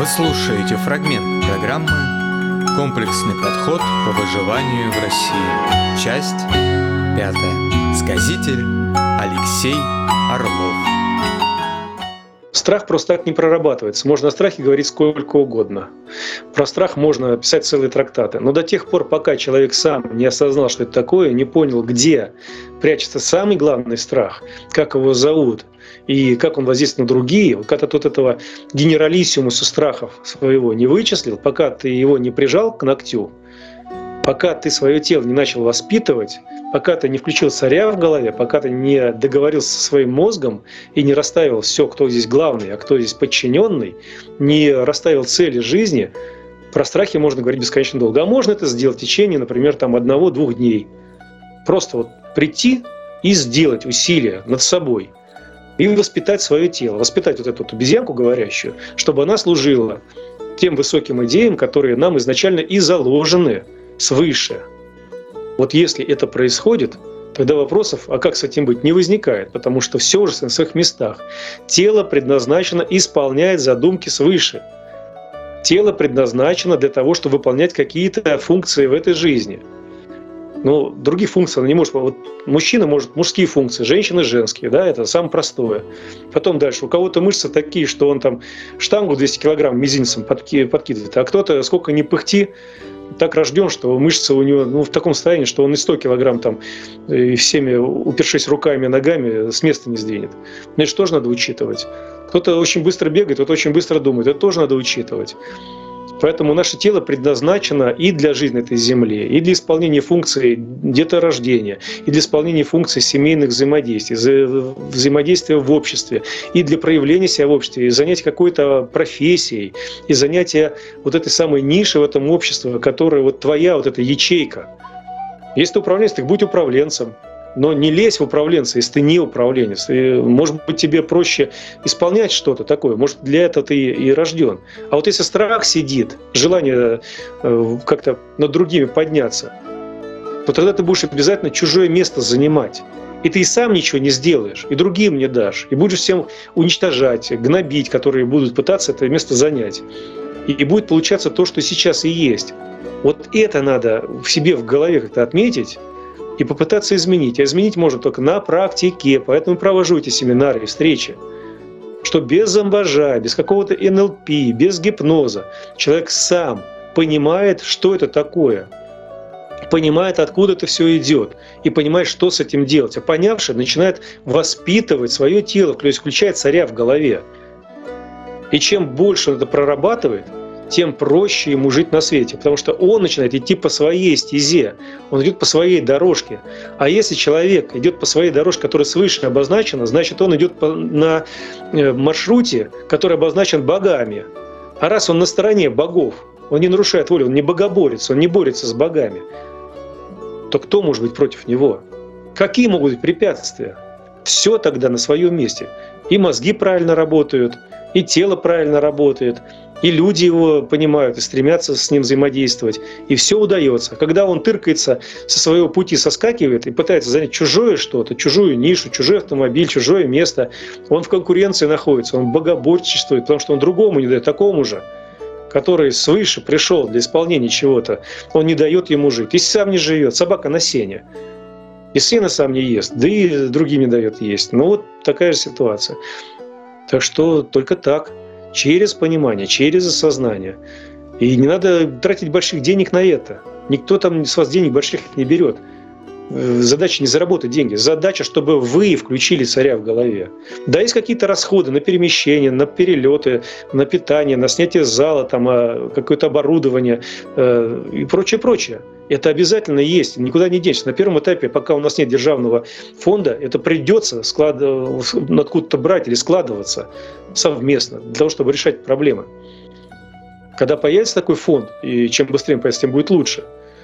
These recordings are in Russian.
Вы слушаете фрагмент программы «Комплексный подход по выживанию в России». Часть 5. Сказитель Алексей Орлов. Страх просто так не прорабатывается. Можно о страхе говорить сколько угодно. Про страх можно писать целые трактаты. Но до тех пор, пока человек сам не осознал, что это такое, не понял, где прячется самый главный страх, как его зовут и как он воздействует на другие, когда ты этого генералиссимуса страхов своего не вычислил, пока ты его не прижал к ногтю, пока ты свое тело не начал воспитывать, пока ты не включил царя в голове, пока ты не договорился со своим мозгом и не расставил все, кто здесь главный, а кто здесь подчиненный, не расставил цели жизни, про страхи можно говорить бесконечно долго. А можно это сделать в течение, например, 1-2 дней. Просто вот прийти и сделать усилия над собой. И воспитать свое тело, воспитать вот эту вот обезьянку говорящую, чтобы она служила тем высоким идеям, которые нам изначально и заложены свыше. Вот если это происходит, тогда вопросов, а как с этим быть, не возникает, потому что все уже на своих местах. Тело предназначено исполнять задумки свыше. Тело предназначено для того, чтобы выполнять какие-то функции в этой жизни. Но других функций она не может. Вот мужчина может мужские функции, женщина женские, да, это самое простое. Потом дальше. У кого-то мышцы такие, что он там штангу 200 килограмм мизинцем подкидывает, а кто-то, сколько ни пыхти, так рожден, что мышцы у него в таком состоянии, что он и 100 килограмм там, и всеми упершись руками и ногами, с места не сдвинет. Это же тоже надо учитывать. Кто-то очень быстро бегает, кто-то очень быстро думает. Это тоже надо учитывать. Поэтому наше тело предназначено и для жизни этой земли, и для исполнения функций деторождения, и для исполнения функций семейных взаимодействий, взаимодействия в обществе, и для проявления себя в обществе, и занятия какой-то профессией, и занятия вот этой самой ниши в этом обществе, которая вот твоя вот эта ячейка. Если ты управленец, так будь управленцем. Но не лезь в управленца, если ты не управленец. И, может быть, тебе проще исполнять что-то такое. Может, для этого ты и рожден. А вот если страх сидит, желание как-то над другими подняться, то тогда ты будешь обязательно чужое место занимать. И ты и сам ничего не сделаешь, и другим не дашь. И будешь всем уничтожать, гнобить, которые будут пытаться это место занять. И будет получаться то, что сейчас и есть. Вот это надо в себе в голове как-то отметить, и попытаться изменить. А изменить можно только на практике. Поэтому провожу эти семинары и встречи. Что без зомбажа, без какого-то НЛП, без гипноза человек сам понимает, что это такое. Понимает, откуда это все идет. И понимает, что с этим делать. А понявший начинает воспитывать свое тело, то есть включает царя в голове. И чем больше он это прорабатывает, тем проще ему жить на свете, потому что он начинает идти по своей стезе, он идет по своей дорожке. А если человек идет по своей дорожке, которая свыше обозначена, значит, он идет на маршруте, который обозначен богами. А раз он на стороне богов, он не нарушает волю, он не богоборец, он не борется с богами, то кто может быть против него? Какие могут быть препятствия? Все тогда на своем месте. И мозги правильно работают, и тело правильно работает, и люди его понимают и стремятся с ним взаимодействовать. И все удается. Когда он тыркается со своего пути, соскакивает и пытается занять чужое что-то, чужую нишу, чужой автомобиль, чужое место, он в конкуренции находится, он богоборчествует, потому что он другому не дает, такому же, который свыше пришел для исполнения чего-то, он не дает ему жить. Если сам не живет, собака на сене. И сено сам не ест, да и другим не дает есть. Ну вот такая же ситуация. Так что только так. Через понимание, через осознание. И не надо тратить больших денег на это. Никто там с вас денег больших не берет. Задача не заработать деньги. Задача, чтобы вы включили царя в голове. Да, есть какие-то расходы на перемещение, на перелеты, на питание, на снятие зала, там, какое-то оборудование и прочее, прочее. Это обязательно есть, никуда не денешься. На первом этапе, пока у нас нет державного фонда, это придется откуда-то брать или складываться совместно для того, чтобы решать проблемы. Когда появится такой фонд, и чем быстрее появится, тем будет лучше,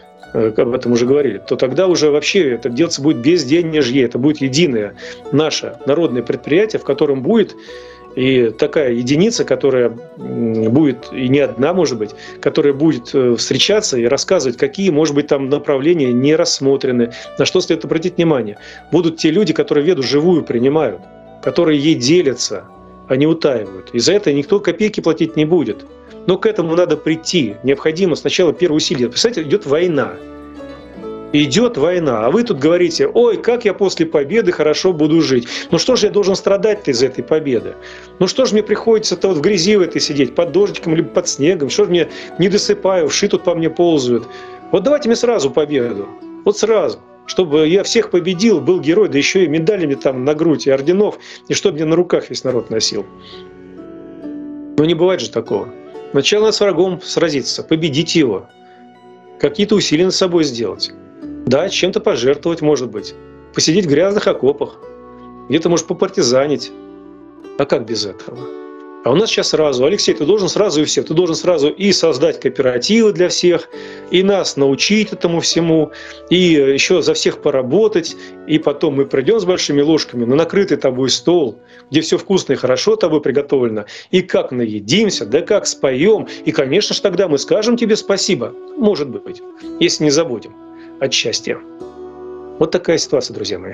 об этом уже говорили, то тогда уже вообще это делаться будет без денежье, это будет единое наше народное предприятие, в котором будет и такая единица, которая будет, и не одна, может быть, которая будет встречаться и рассказывать, какие, может быть, там направления не рассмотрены, на что следует обратить внимание. Будут те люди, которые веду живую принимают, которые ей делятся, а не утаивают. И за это никто копейки платить не будет. Но к этому надо прийти. Необходимо сначала первые усилия. Представляете, идет война. Идет война, а вы тут говорите: ой, как я после победы хорошо буду жить. Ну что же я должен страдать-то из этой победы? Ну что же мне приходится-то вот в грязи в этой сидеть, под дождиком либо под снегом? Что же мне не досыпаю, вши тут по мне ползают? Вот давайте мне сразу победу. Вот сразу. Чтобы я всех победил, был герой, да еще и медалями там на грудь, и орденов, и чтобы мне на руках весь народ носил. Ну не бывает же такого. Сначала надо с врагом сразиться, победить его. Какие-то усилия над собой сделать. Да, чем-то пожертвовать, может быть. Посидеть в грязных окопах. Где-то, может, попартизанить. А как без этого? А у нас сейчас сразу: Алексей, ты должен сразу и всех. Ты должен сразу и создать кооперативы для всех, и нас научить этому всему, и еще за всех поработать. И потом мы придем с большими ложками на накрытый тобой стол, где все вкусно и хорошо тобой приготовлено. И как наедимся, да как споем. И, конечно же, тогда мы скажем тебе спасибо. Может быть, если не забудем от счастья. Вот такая ситуация, друзья мои.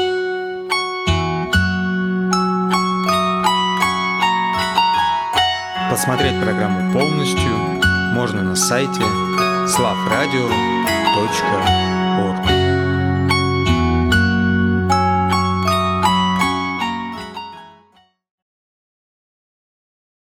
Посмотреть программу полностью можно на сайте slavradio.org.